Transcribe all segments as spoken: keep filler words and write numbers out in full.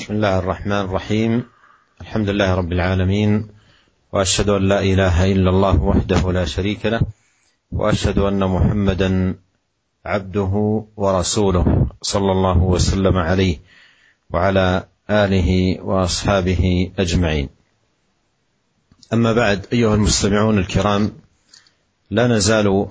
بسم الله الرحمن الرحيم. الحمد لله رب العالمين، وأشهد أن لا إله إلا الله وحده لا شريك له، وأشهد أن محمدا عبده ورسوله صلى الله وسلم عليه وعلى آله وأصحابه أجمعين. أما بعد، أيها المستمعون الكرام، لا نزال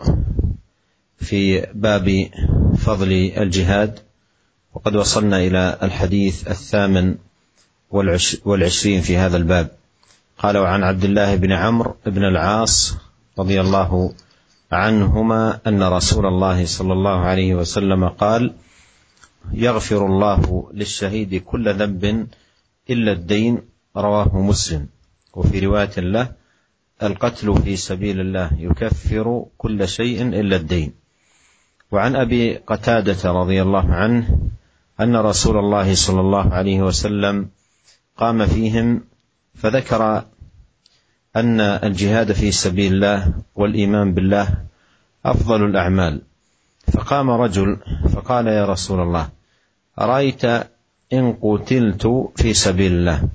في باب فضل الجهاد، وقد وصلنا إلى الحديث الثامن والعشرين في هذا الباب. قال: وعن عبد الله بن عمرو بن العاص رضي الله عنهما أن رسول الله صلى الله عليه وسلم قال: يغفر الله للشهيد كل ذنب إلا الدين. رواه مسلم. وفي رواية له: القتل في سبيل الله يكفر كل شيء إلا الدين. وعن أبي قتادة رضي الله عنه أن رسول الله صلى الله عليه وسلم قام فيهم فذكر أن الجهاد في سبيل الله والإيمان بالله أفضل الأعمال، فقام رجل فقال: يا رسول الله، أرأيت إن قتلت في سبيل الله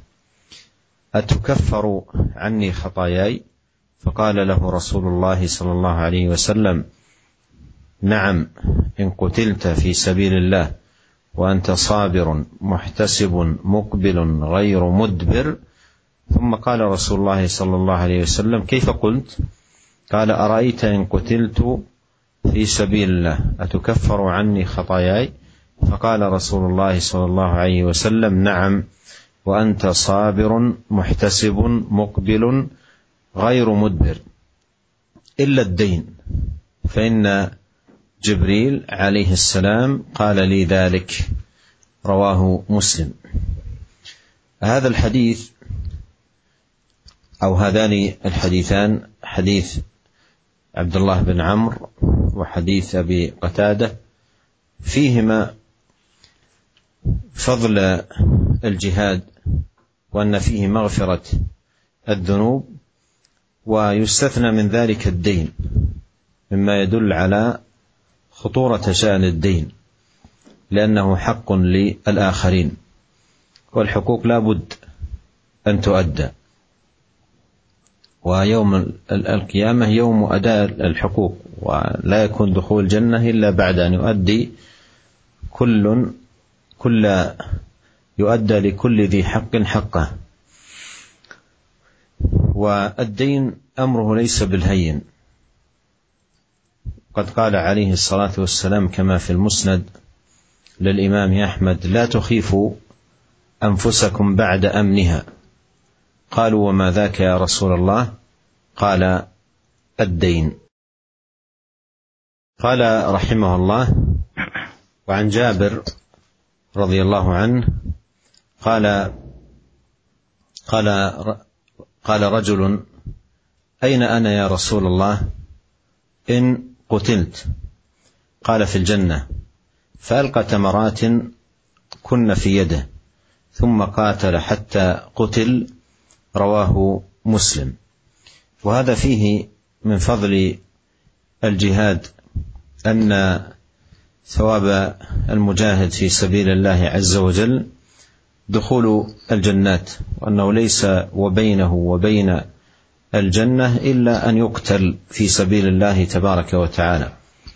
أتكفر عني خطاياي؟ فقال له رسول الله صلى الله عليه وسلم: نعم، إن قتلت في سبيل الله وأنت صابر محتسب مقبل غير مدبر. ثم قال رسول الله صلى الله عليه وسلم: كيف قلت؟ قال: أرأيت إن قتلت في سبيل الله أتكفر عني خطاياي؟ فقال رسول الله صلى الله عليه وسلم: نعم، وأنت صابر محتسب مقبل غير مدبر، إلا الدين، فإن جبريل عليه السلام قال لي ذلك. رواه مسلم. هذا الحديث أو هذان الحديثان، حديث عبد الله بن عمرو وحديث أبي قتادة، فيهما فضل الجهاد، وأن فيه مغفرة الذنوب، ويستثنى من ذلك الدين، مما يدل على خطورة شأن الدين، لأنه حق للآخرين، والحقوق لا بد أن تؤدى، ويوم القيامة يوم أداء الحقوق، ولا يكون دخول الجنة إلا بعد أن يؤدي كل كل يؤدى لكل ذي حق حقه. والدين أمره ليس بالهين، قد قال عليه الصلاة والسلام كما في المسند للإمام أحمد: لا تخيفوا أنفسكم بعد أمنها. قالوا: وما ذاك يا رسول الله؟ قال: الدين. قال رحمه الله: وعن جابر رضي الله عنه قال قال قال رجل: أين أنا يا رسول الله إن قتلت؟ قال: في الجنة. فألقى تمرات كن في يده ثم قاتل حتى قتل. رواه مسلم. وهذا فيه من فضل الجهاد أن ثواب المجاهد في سبيل الله عز وجل دخول الجنات، وأنه ليس وبينه وبين الجنة إلا أن يقتل في سبيل الله تبارك وتعالى.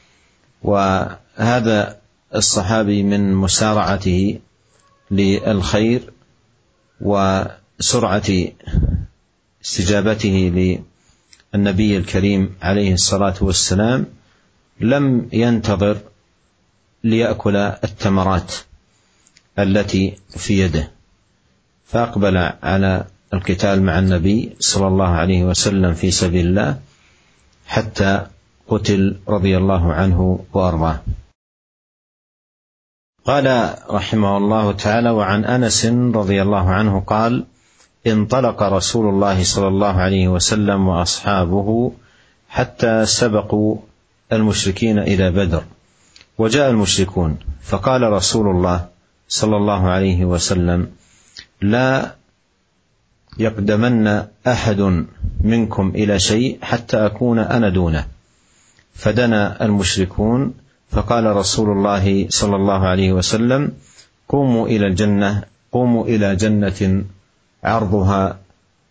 وهذا الصحابي من مسارعته للخير وسرعة استجابته للنبي الكريم عليه الصلاة والسلام لم ينتظر ليأكل التمرات التي في يده، فأقبل على القتال مع النبي صلى الله عليه وسلم في سبيل الله حتى قتل رضي الله عنه وأرضاه. قال رحمه الله تعالى: وعن أنس رضي الله عنه قال: انطلق رسول الله صلى الله عليه وسلم وأصحابه حتى سبقوا المشركين إلى بدر، وجاء المشركون، فقال رسول الله صلى الله عليه وسلم: لا يقدمن أحد منكم إلى شيء حتى أكون أنا دونه. فدنا المشركون، فقال رسول الله صلى الله عليه وسلم: قوموا إلى الجنة قوموا إلى جنة عرضها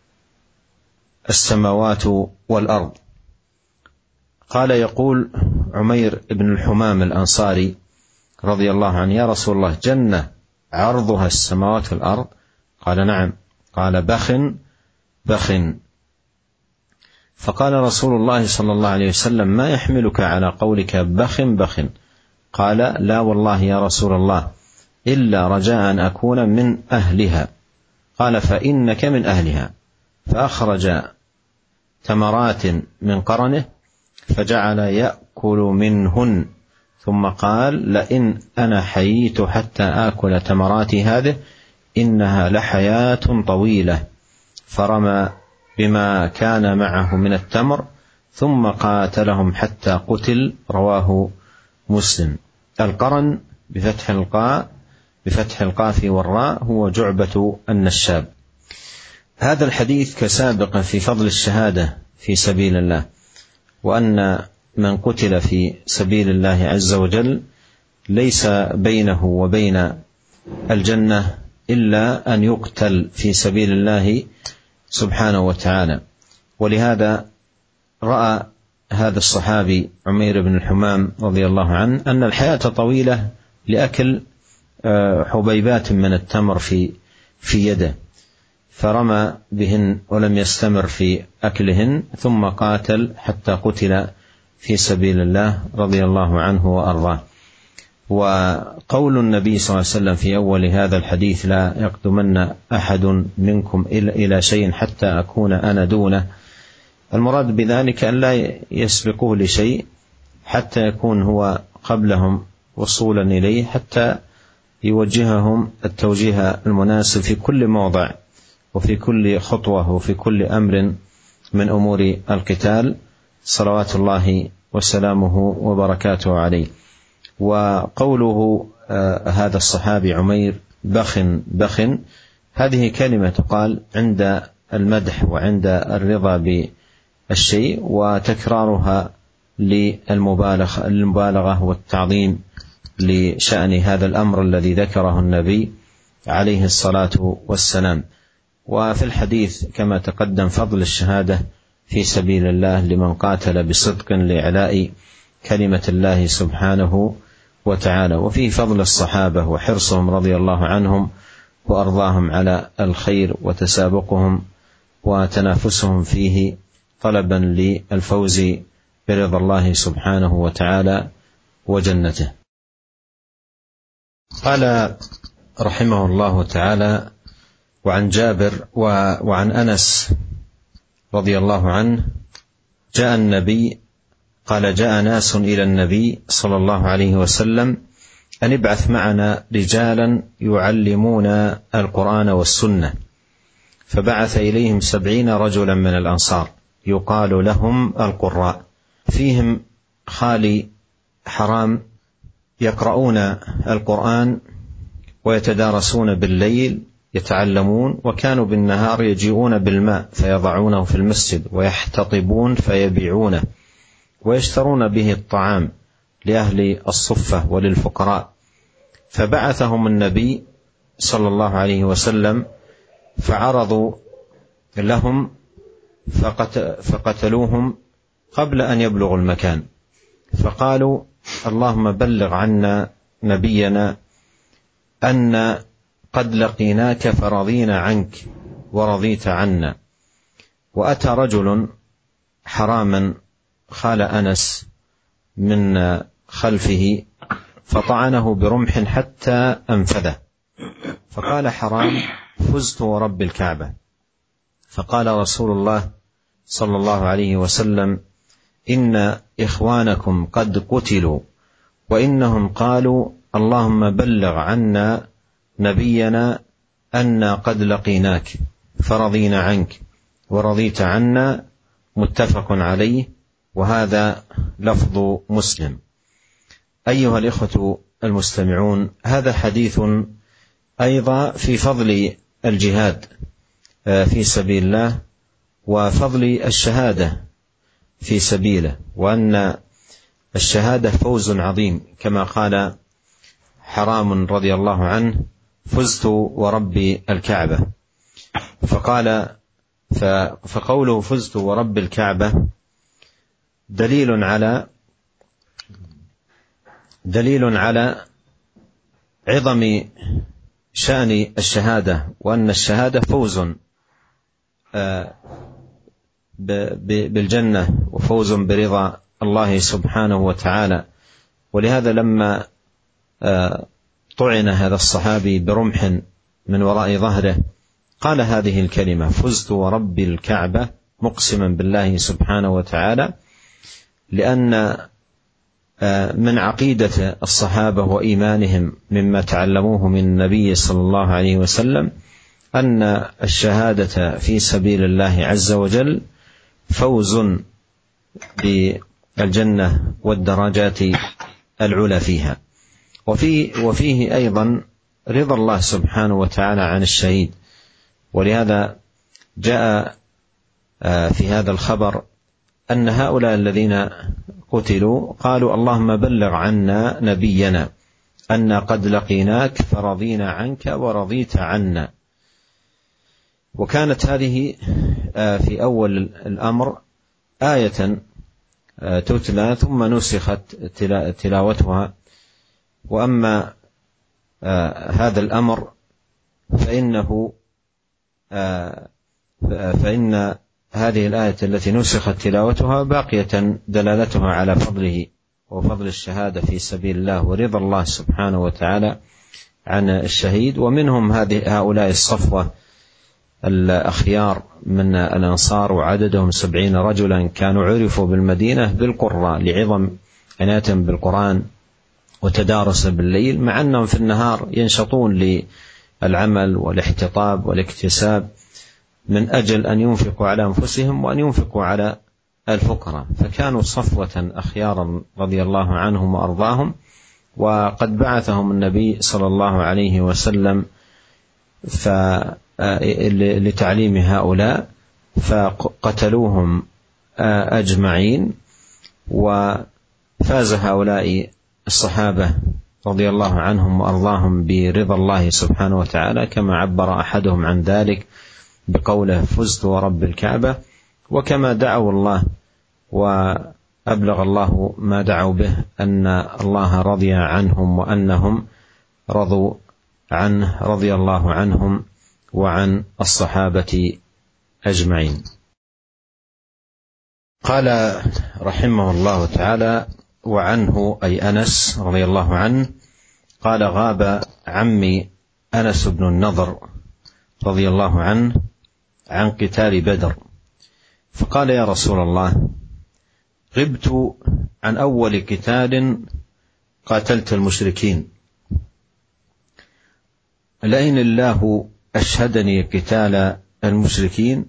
السماوات والأرض. قال يقول عمير بن الحمام الأنصاري رضي الله عنه: يا رسول الله، جنة عرضها السماوات والأرض؟ قال: نعم. قال: بخ بخ. فقال رسول الله صلى الله عليه وسلم: ما يحملك على قولك بخ بخ؟ قال: لا والله يا رسول الله، إلا رجاء أن أكون من أهلها. قال: فإنك من أهلها. فأخرج تمرات من قرنه فجعل يأكل منهن، ثم قال: لئن أنا حييت حتى آكل تمراتي هذه إنها لحياة طويلة. فرمى بما كان معه من التمر ثم قاتلهم حتى قتل. رواه مسلم. القرن بفتح القاء بفتح القاف والراء هو جعبة النشاب. هذا الحديث كسابق في فضل الشهادة في سبيل الله، وأن من قتل في سبيل الله عز وجل ليس بينه وبين الجنة إلا أن يقتل في سبيل الله سبحانه وتعالى. ولهذا رأى هذا الصحابي عمير بن الحمام رضي الله عنه أن الحياة طويلة لأكل حبيبات من التمر في في يده، فرمى بهن ولم يستمر في أكلهن، ثم قاتل حتى قتل في سبيل الله رضي الله عنه وأرضاه. وقول النبي صلى الله عليه وسلم في أول هذا الحديث: لا يقدمن أحد منكم إلى شيء حتى أكون أنا دونه، المراد بذلك أن لا يسبقوه لشيء حتى يكون هو قبلهم وصولا إليه، حتى يوجههم التوجيه المناسب في كل موضع وفي كل خطوة وفي كل أمر من أمور القتال، صلوات الله وسلامه وبركاته عليه. وقوله آه هذا الصحابي عمير بخ بخ، هذه كلمة تقال عند المدح وعند الرضا بالشيء، وتكرارها للمبالغة والتعظيم لشأن هذا الأمر الذي ذكره النبي عليه الصلاة والسلام. وفي الحديث كما تقدم فضل الشهادة في سبيل الله لمن قاتل بصدق لإعلاء كلمة الله سبحانه وتعالى، وفيه فضل الصحابة وحرصهم رضي الله عنهم وأرضاهم على الخير وتسابقهم وتنافسهم فيه طلبا للفوز برضا الله سبحانه وتعالى وجنته. قال رحمه الله تعالى: وعن جابر وعن أنس رضي الله عنه جاء النبي قال جاء ناس إلى النبي صلى الله عليه وسلم أن ابعث معنا رجالا يعلمون القرآن والسنة، فبعث إليهم سبعين رجلا من الأنصار يقال لهم القراء، فيهم خالي حرام يقرؤون القرآن ويتدارسون بالليل يتعلمون، وكانوا بالنهار يجيئون بالماء فيضعونه في المسجد ويحتطبون فيبيعونه ويشترون به الطعام لأهل الصفة وللفقراء. فبعثهم النبي صلى الله عليه وسلم فعرضوا لهم فقتلوهم قبل أن يبلغوا المكان، فقالوا: اللهم بلغ عنا نبينا أن قد لقيناك فرضينا عنك ورضيت عنا. وأتى رجل حراما خال أنس من خلفه فطعنه برمح حتى أنفذه، فقال حرام: فزت ورب الكعبة. فقال رسول الله صلى الله عليه وسلم: إن إخوانكم قد قتلوا، وإنهم قالوا: اللهم بلغ عنا نبينا أنا قد لقيناك فرضينا عنك ورضيت عنا. متفق عليه، وهذا لفظ مسلم. أيها الإخوة المستمعون، هذا حديث أيضا في فضل الجهاد في سبيل الله وفضل الشهادة في سبيله، وأن الشهادة فوز عظيم كما قال حرام رضي الله عنه: فزت ورب الكعبة. فقال فقوله فزت ورب الكعبة دليل على دليل على عظم شأن الشهادة، وأن الشهادة فوز بالجنة وفوز برضا الله سبحانه وتعالى. ولهذا لما طعن هذا الصحابي برمح من وراء ظهره قال هذه الكلمة: فزت ورب الكعبة، مقسما بالله سبحانه وتعالى، لأن من عقيدة الصحابة وإيمانهم مما تعلموه من النبي صلى الله عليه وسلم أن الشهادة في سبيل الله عز وجل فوز بالجنة والدرجات العلى فيها. وفي وفيه أيضا رضا الله سبحانه وتعالى عن الشهيد. ولهذا جاء في هذا الخبر أن هؤلاء الذين قتلوا قالوا: اللهم بلغ عنا نبينا أن قد لقيناك فرضينا عنك ورضيت عنا. وكانت هذه في أول الأمر آية تتلى ثم نسخت تلاوتها. وأما هذا الأمر فإنه فإن هذه الآية التي نسخت تلاوتها باقية دلالتها على فضله وفضل الشهادة في سبيل الله ورضا الله سبحانه وتعالى عن الشهيد. ومنهم هذه هؤلاء الصفوة الأخيار من الأنصار، وعددهم سبعين رجلا، كانوا عرفوا بالمدينة بالقراء لعظم عنايتهم بالقرآن وتدارس بالليل، مع أنهم في النهار ينشطون للعمل والاحتطاب والاكتساب من أجل أن ينفقوا على أنفسهم وأن ينفقوا على الفقراء. فكانوا صفوة أخيارا رضي الله عنهم وأرضاهم. وقد بعثهم النبي صلى الله عليه وسلم لتعليم هؤلاء فقتلوهم أجمعين. وفاز هؤلاء الصحابة رضي الله عنهم وأرضاهم برضا الله سبحانه وتعالى، كما عبر أحدهم عن ذلك بقوله: فزت ورب الكعبة. وكما دعوا الله وأبلغ الله ما دعوا به أن الله رضي عنهم وأنهم رضوا عنه، رضي الله عنهم وعن الصحابة أجمعين. قال رحمه الله تعالى: وعنه أي أنس رضي الله عنه قال: غاب عمي أنس بن النضر رضي الله عنه عن قتال بدر، فقال: يا رسول الله، غبت عن أول قتال قاتلت المشركين، لئن الله أشهدني قتال المشركين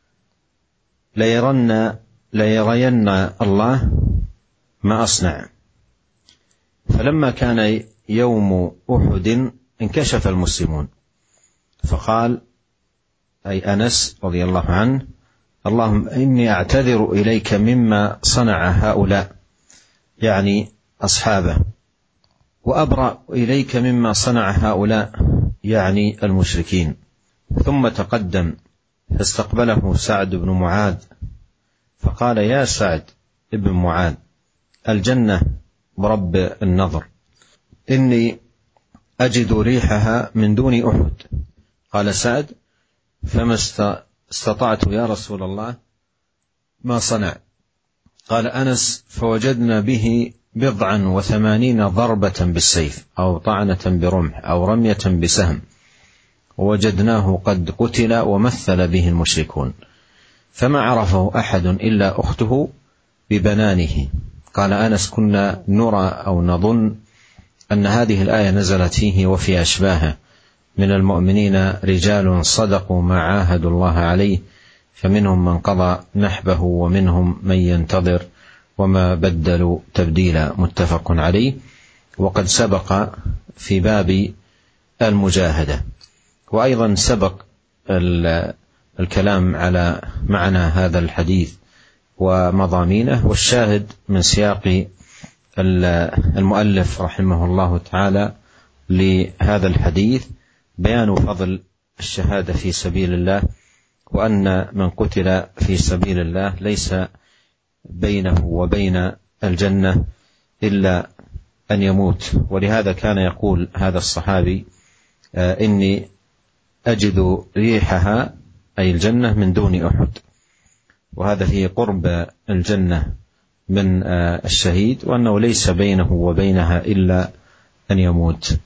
ليرن ليرين الله ما أصنع. فلما كان يوم أحد انكشف المسلمون، فقال أي أنس رضي الله عنه: اللهم إني أعتذر إليك مما صنع هؤلاء، يعني أصحابه، وأبرأ إليك مما صنع هؤلاء، يعني المشركين. ثم تقدم فاستقبله سعد بن معاذ فقال: يا سعد بن معاذ، الجنة برب النظر، إني أجد ريحها من دون أحد. قال سعد: فما استطعت يا رسول الله، ما صنع؟ قال أنس: فوجدنا به بضعا وثمانين ضربة بالسيف أو طعنة برمح أو رمية بسهم، ووجدناه قد قتل ومثل به المشركون، فما عرفه أحد إلا أخته ببنانه. قال أنس: كنا نرى أو نظن أن هذه الآية نزلت فيه وفي أشباهه من المؤمنين رجال صدقوا ما عاهدوا الله عليه، فمنهم من قضى نحبه ومنهم من ينتظر وما بدلوا تبديلا، متفق عليه. وقد سبق في باب المجاهدة. وأيضا سبق الكلام على معنى هذا الحديث ومضامينه. والشاهد من سياق المؤلف رحمه الله تعالى لهذا الحديث بيان فضل الشهادة في سبيل الله، وأن من قتل في سبيل الله ليس بينه وبين الجنة إلا أن يموت. ولهذا كان يقول هذا الصحابي: إني أجد ريحها، أي الجنة، من دون أحد. وهذا فيه قرب الجنة من الشهيد، وأنه ليس بينه وبينها إلا أن يموت.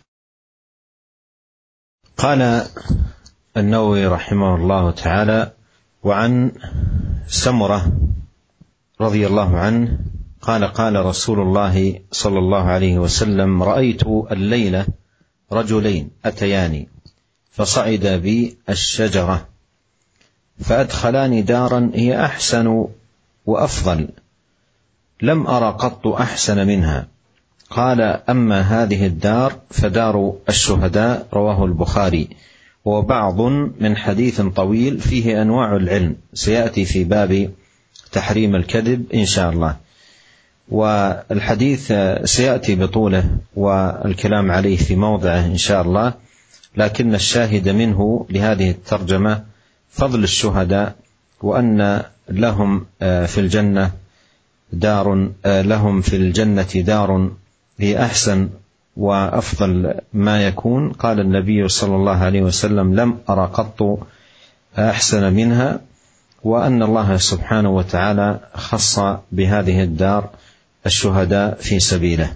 قال النووي رحمه الله تعالى: وعن سمرة رضي الله عنه قال: قال رسول الله صلى الله عليه وسلم: رأيت الليلة رجلين أتياني فصعد بي الشجرة فأدخلاني دارا هي أحسن وأفضل، لم أرى قط أحسن منها. قال: أما هذه الدار فدار الشهداء. رواه البخاري. وبعض من حديث طويل فيه أنواع العلم، سيأتي في باب تحريم الكذب إن شاء الله، والحديث سيأتي بطوله والكلام عليه في موضعه إن شاء الله، لكن الشاهد منه لهذه الترجمة فضل الشهداء، وأن لهم في الجنة دار لهم في الجنة دار هي أحسن وأفضل ما يكون. قال النبي صلى الله عليه وسلم: لم أرى قط أحسن منها، وأن الله سبحانه وتعالى خص بهذه الدار الشهداء في سبيله.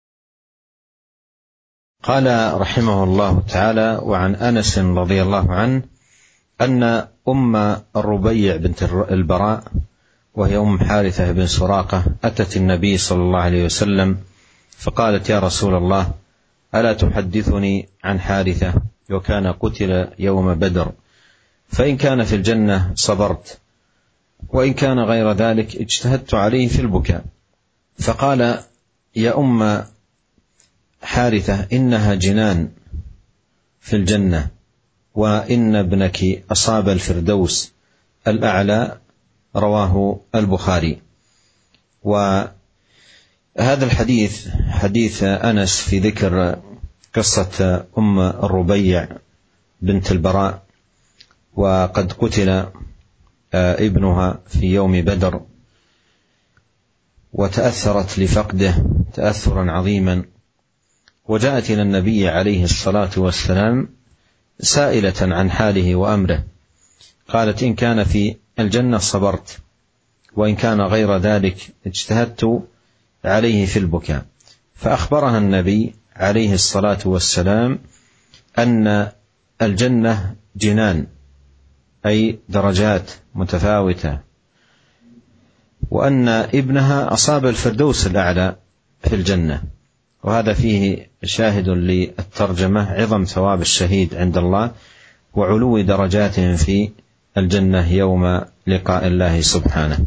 قال رحمه الله تعالى: وعن أنس رضي الله عنه أن أم الربيع بنت البراء، وهي أم حارثة بن سراقة، أتت النبي صلى الله عليه وسلم فقالت: يا رسول الله، ألا تحدثني عن حارثة وكان قتل يوم بدر، فإن كان في الجنة صبرت، وإن كان غير ذلك اجتهدت عليه في البكاء. فقال: يا أم حارثة، إنها جنان في الجنة، وإن ابنك أصاب الفردوس الأعلى. رواه البخاري. وهذا الحديث حديث أنس في ذكر قصة أم الربيع بنت البراء، وقد قتل ابنها في يوم بدر، وتأثرت لفقده تأثرا عظيما، وجاءت إلى النبي عليه الصلاة والسلام سائلة عن حاله وأمره. قالت: إن كان في الجنة صبرت، وإن كان غير ذلك اجتهدت عليه في البكاء. فأخبرها النبي عليه الصلاة والسلام أن الجنة جنان، أي درجات متفاوتة، وأن ابنها أصاب الفردوس الأعلى في الجنة. وهذا فيه شاهد للترجمة عظم ثواب الشهيد عند الله، وعلو درجاتهم في الجنة يوم لقاء الله سبحانه.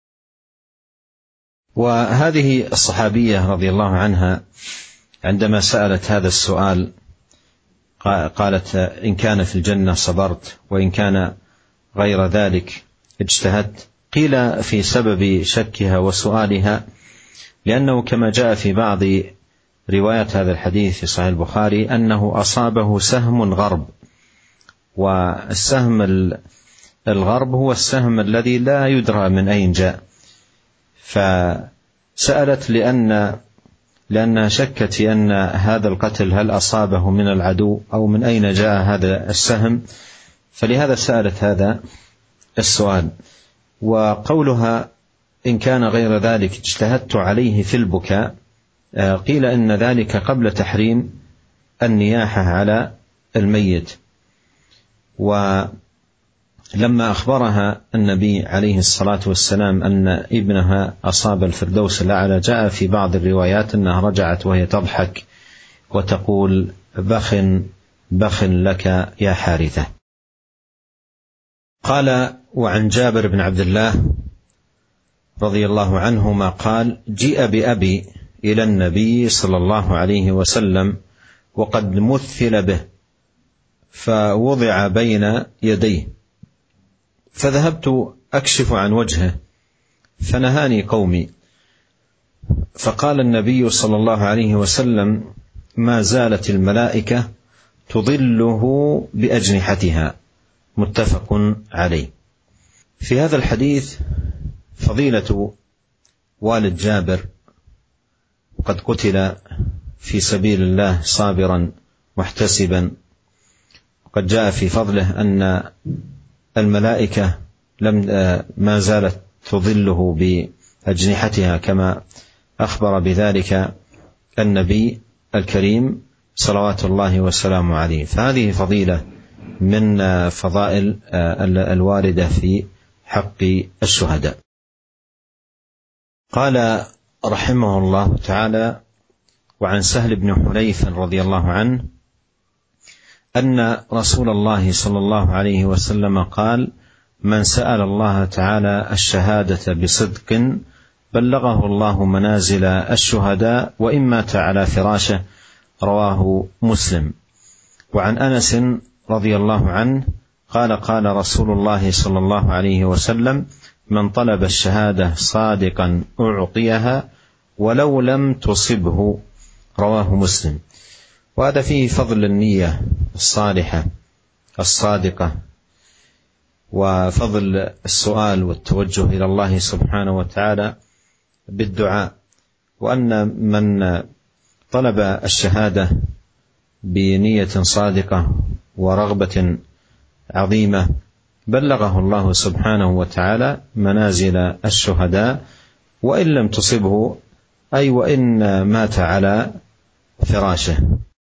وهذه الصحابية رضي الله عنها عندما سألت هذا السؤال قالت: إن كان في الجنة صبرت، وإن كان غير ذلك اجتهدت. قيل في سبب شكها وسؤالها لأنه كما جاء في بعض روايات هذا الحديث في صحيح البخاري أنه أصابه سهم غرب، والسهم الغرب هو السهم الذي لا يدرى من أين جاء. فسألت لأن لأنها شكت في أن هذا القتل هل أصابه من العدو أو من أين جاء هذا السهم، فلهذا سألت هذا السؤال. وقولها: إن كان غير ذلك اجتهدت عليه في البكاء، قيل إن ذلك قبل تحريم النياحة على الميت. ولما أخبرها النبي عليه الصلاة والسلام أن ابنها أصاب الفردوس الأعلى، جاء في بعض الروايات أنها رجعت وهي تضحك وتقول: بخ بخ لك يا حارثة. قال: وعن جابر بن عبد الله رضي الله عنهما قال: جيء بأبي إلى النبي صلى الله عليه وسلم وقد مثل به، فوضع بين يديه، فذهبت أكشف عن وجهه فنهاني قومي. فقال النبي صلى الله عليه وسلم: ما زالت الملائكة تظله بأجنحتها، متفق عليه. في هذا الحديث فضيلة والد جابر، وقد قتل في سبيل الله صابرا محتسبا، وقد جاء في فضله أن الملائكة لم ما زالت تظله بأجنحتها كما أخبر بذلك النبي الكريم صلوات الله وسلامه عليه. فهذه فضيلة من فضائل الواردة في حق الشهداء. قال رحمه الله تعالى: وعن سهل بن حنيف رضي الله عنه أن رسول الله صلى الله عليه وسلم قال: من سأل الله تعالى الشهادة بصدق بلغه الله منازل الشهداء وإن مات على فراشه. رواه مسلم. وعن أنس رضي الله عنه قال: قال رسول الله صلى الله عليه وسلم: من طلب الشهادة صادقا أعطيها ولو لم تصبه. رواه مسلم. وهذا فيه فضل النية الصالحة الصادقة، وفضل السؤال والتوجه إلى الله سبحانه وتعالى بالدعاء، وأن من طلب الشهادة بنية صادقة ورغبة عظيمة بلغه الله سبحانه وتعالى منازل الشهداء وإن لم تصبه، أي وإن مات على فراشه.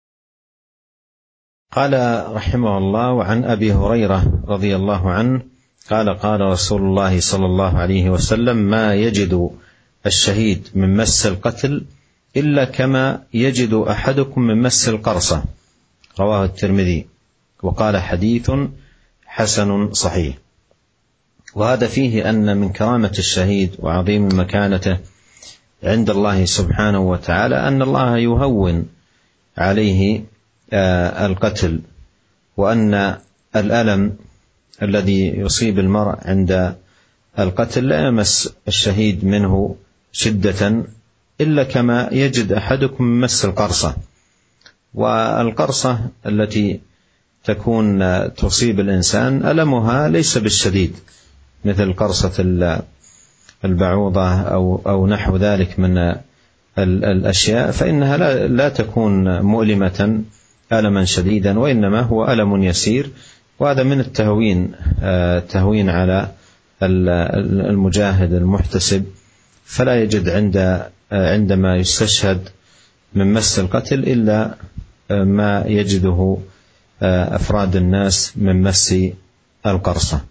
قال رحمه الله: وعن أبي هريرة رضي الله عنه قال: قال رسول الله صلى الله عليه وسلم: ما يجد الشهيد من مس القتل إلا كما يجد أحدكم من مس القرصة. رواه الترمذي، وقال: حديث حسن صحيح. وهذا فيه أن من كرامة الشهيد وعظيم مكانته عند الله سبحانه وتعالى أن الله يهون عليه القتل، وأن الألم الذي يصيب المرء عند القتل لا يمس الشهيد منه شدة إلا كما يجد أحدكم من مس القرصة. والقرصة التي تكون تصيب الإنسان ألمها ليس بالشديد مثل قرصة البعوضة أو أو نحو ذلك من الأشياء، فإنها لا, لا تكون مؤلمة ألما شديدا، وإنما هو ألم يسير. وهذا من التهوين تهوين على المجاهد المحتسب، فلا يجد عند عندما يستشهد من مس القتل إلا ما يجده أفراد الناس من مس القرصة.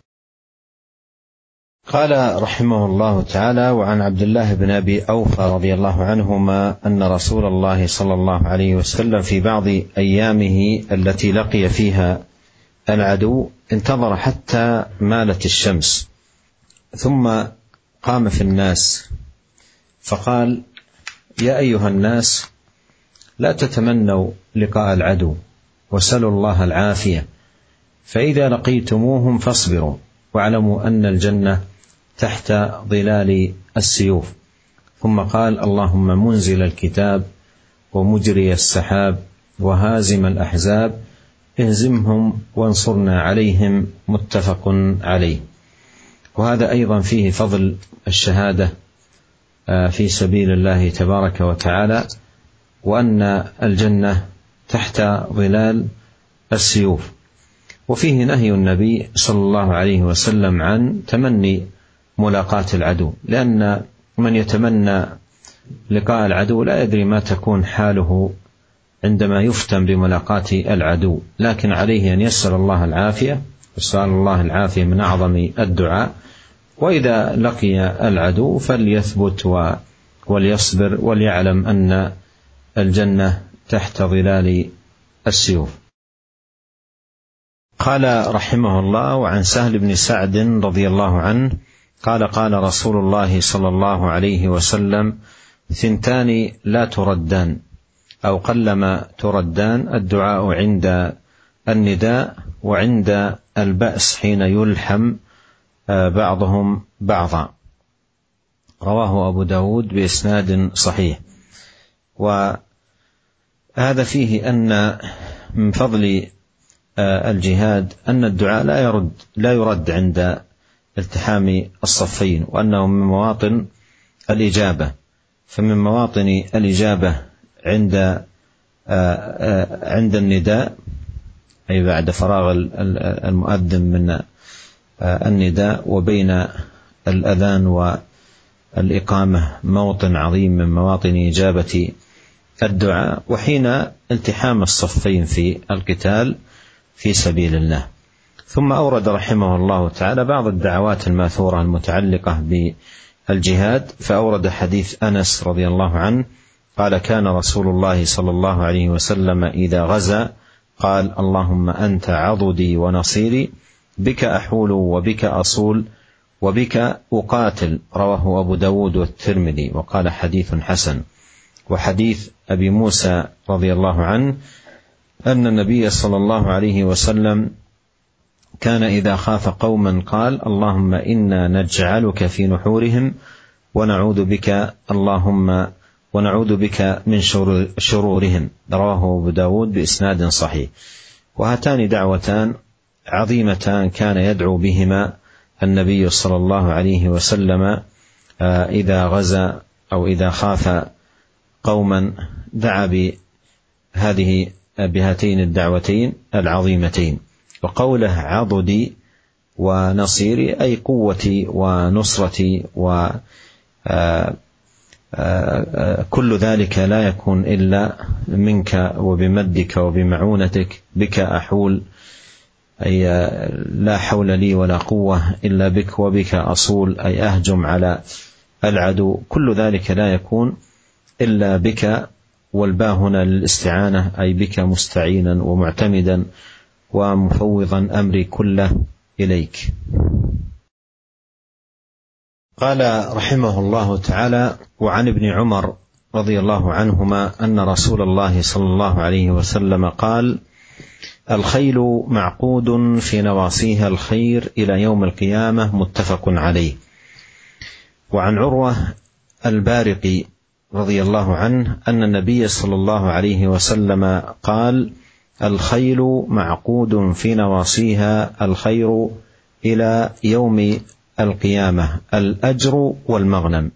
قال رحمه الله تعالى: وعن عبد الله بن أبي أوفى رضي الله عنهما أن رسول الله صلى الله عليه وسلم في بعض أيامه التي لقي فيها العدو انتظر حتى مالت الشمس، ثم قام في الناس فقال: يا أيها الناس، لا تتمنوا لقاء العدو وسلوا الله العافية، فإذا لقيتموهم فاصبروا واعلموا أن الجنة تحت ظلال السيوف. ثم قال: اللهم منزل الكتاب ومجري السحاب وهازم الأحزاب اهزمهم وانصرنا عليهم. متفق عليه. وهذا أيضا فيه فضل الشهادة في سبيل الله تبارك وتعالى، وأن الجنة تحت ظلال السيوف. وفيه نهي النبي صلى الله عليه وسلم عن تمني ملاقاة العدو، لأن من يتمنى لقاء العدو لا يدري ما تكون حاله عندما يفتن بملاقاة العدو، لكن عليه أن يسأل الله العافية، وسأل الله العافية من أعظم الدعاء. وإذا لقي العدو فليثبت وليصبر وليعلم أن الجنة تحت ظلال السيوف. قال رحمه الله: وعن سهل بن سعد رضي الله عنه قال: قال رسول الله صلى الله عليه وسلم: ثنتان لا تردان أو قلما تردان، الدعاء عند النداء وعند البأس حين يلحم بعضهم بعضا. رواه أبو داود بإسناد صحيح. وهذا فيه أن من فضل الجهاد أن الدعاء لا يرد لا يرد عند التحام الصفين، وأنه من مواطن الإجابة. فمن مواطن الإجابة عند عند النداء، أي بعد فراغ المؤذن من النداء وبين الأذان والإقامة موطن عظيم من مواطن إجابة الدعاء، وحين التحام الصفين في القتال في سبيل الله. ثم أورد رحمه الله تعالى بعض الدعوات الماثورة المتعلقة بالجهاد، فأورد حديث أنس رضي الله عنه قال: كان رسول الله صلى الله عليه وسلم إذا غزا قال: اللهم أنت عضدي ونصيري، بك أحول وبك أصول وبك أقاتل. رواه أبو داود والترمذي، وقال حديث حسن. وحديث أبي موسى رضي الله عنه أن النبي صلى الله عليه وسلم كان إذا خاف قوما قال: اللهم إنا نجعلك في نحورهم ونعوذ بك اللهم ونعوذ بك من شرورهم. رواه أبو داود بإسناد صحيح. وهاتان دعوتان عظيمتان كان يدعو بهما النبي صلى الله عليه وسلم إذا غزا أو إذا خاف قوما، دعا بهذه بهاتين الدعوتين العظيمتين. وقوله عضدي ونصيري أي قوتي ونصرتي، وكل ذلك لا يكون إلا منك وبمدك وبمعونتك. بك أحول أي لا حول لي ولا قوة إلا بك، وبك أصول أي أهجم على العدو. كل ذلك لا يكون إلا بك، والباء هنا للاستعانة أي بك مستعينا ومعتمدا ومفوضا أمري كله إليك. قال رحمه الله تعالى: وعن ابن عمر رضي الله عنهما أن رسول الله صلى الله عليه وسلم قال: الخيل معقود في نواصيها الخير إلى يوم القيامة. متفق عليه. وعن عروة البارقي رضي الله عنه أن النبي صلى الله عليه وسلم قال: الخيل معقود في نواصيها الخير إلى يوم القيامة، الأجر والمغنم.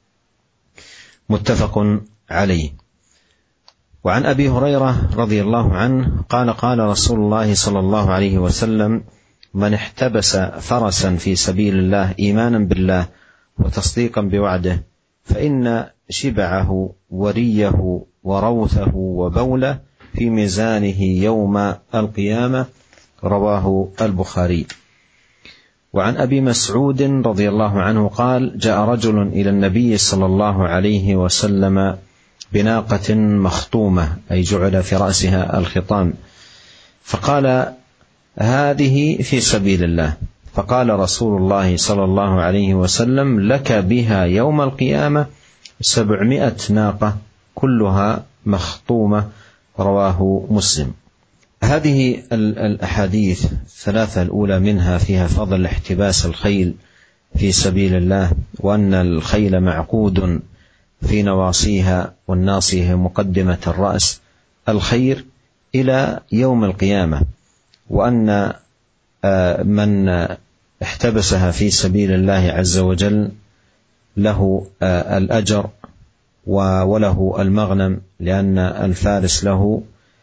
متفق عليه. وعن أبي هريرة رضي الله عنه قال: قال رسول الله صلى الله عليه وسلم: من احتبس فرسا في سبيل الله إيمانا بالله وتصديقا بوعده فإن شبعه وريه وروثه وبوله في ميزانه يوم القيامة. رواه البخاري. وعن أبي مسعود رضي الله عنه قال: جاء رجل إلى النبي صلى الله عليه وسلم بناقة مخطومة أي جعل في رأسها الخطام، فقال: هذه في سبيل الله. فقال رسول الله صلى الله عليه وسلم: لك بها يوم القيامة سبعمائة ناقة كلها مخطومة. رواه مسلم. هذه الأحاديث الثلاثة الأولى منها فيها فضل احتباس الخيل في سبيل الله، وأن الخيل معقود في نواصيها، والناصية مقدمة الرأس، الخير إلى يوم القيامة، وأن من احتبسها في سبيل الله عز وجل له الأجر وله المغنم، لأن الفارس له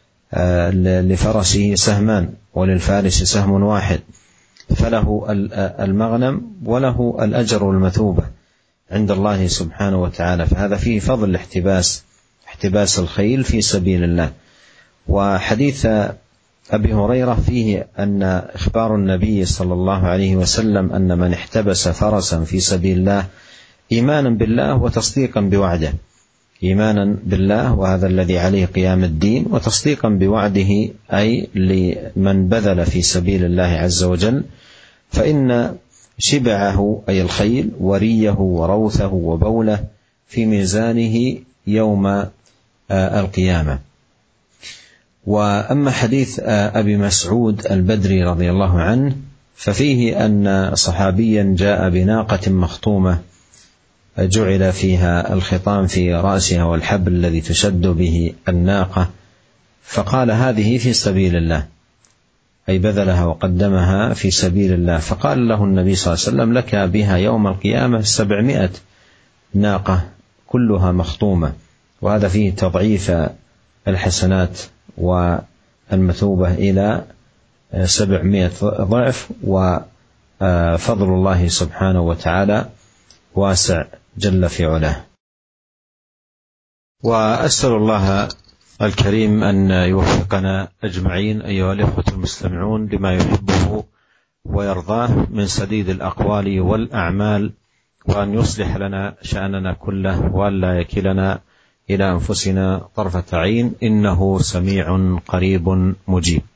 لفرسه سهمان وللفارس سهم واحد، فله المغنم وله الأجر المثوبة عند الله سبحانه وتعالى. فهذا فيه فضل الاحتباس احتباس الخيل في سبيل الله. وحديث أبي هريرة فيه أن إخبار النبي صلى الله عليه وسلم أن من احتبس فرسا في سبيل الله إيمانا بالله وتصديقا بوعده، إيمانا بالله وهذا الذي عليه قيام الدين، وتصديقا بوعده أي لمن بذل في سبيل الله عز وجل، فإن شبعه أي الخيل وريه وروثه وبوله في ميزانه يوم القيامة. وأما حديث أبي مسعود البدري رضي الله عنه ففيه أن صحابيا جاء بناقة مخطومة جعل فيها الخطام في رأسها والحبل الذي تشد به الناقة، فقال هذه في سبيل الله، أي بذلها وقدمها في سبيل الله. فقال له النبي صلى الله عليه وسلم لك بها يوم القيامة سبعمائة ناقة كلها مخطومة. وهذا فيه تضعيف الحسنات والمثوبة إلى سبعمائة ضعف، وفضل الله سبحانه وتعالى واسع جل في علاه. وأسأل الله الكريم أن يوفقنا أجمعين أيها الإخوة المستمعون لما يحبه ويرضاه من سديد الأقوال والأعمال، وأن يصلح لنا شأننا كله، وأن لا يكلنا إلى أنفسنا طرفة عين، إنه سميع قريب مجيب.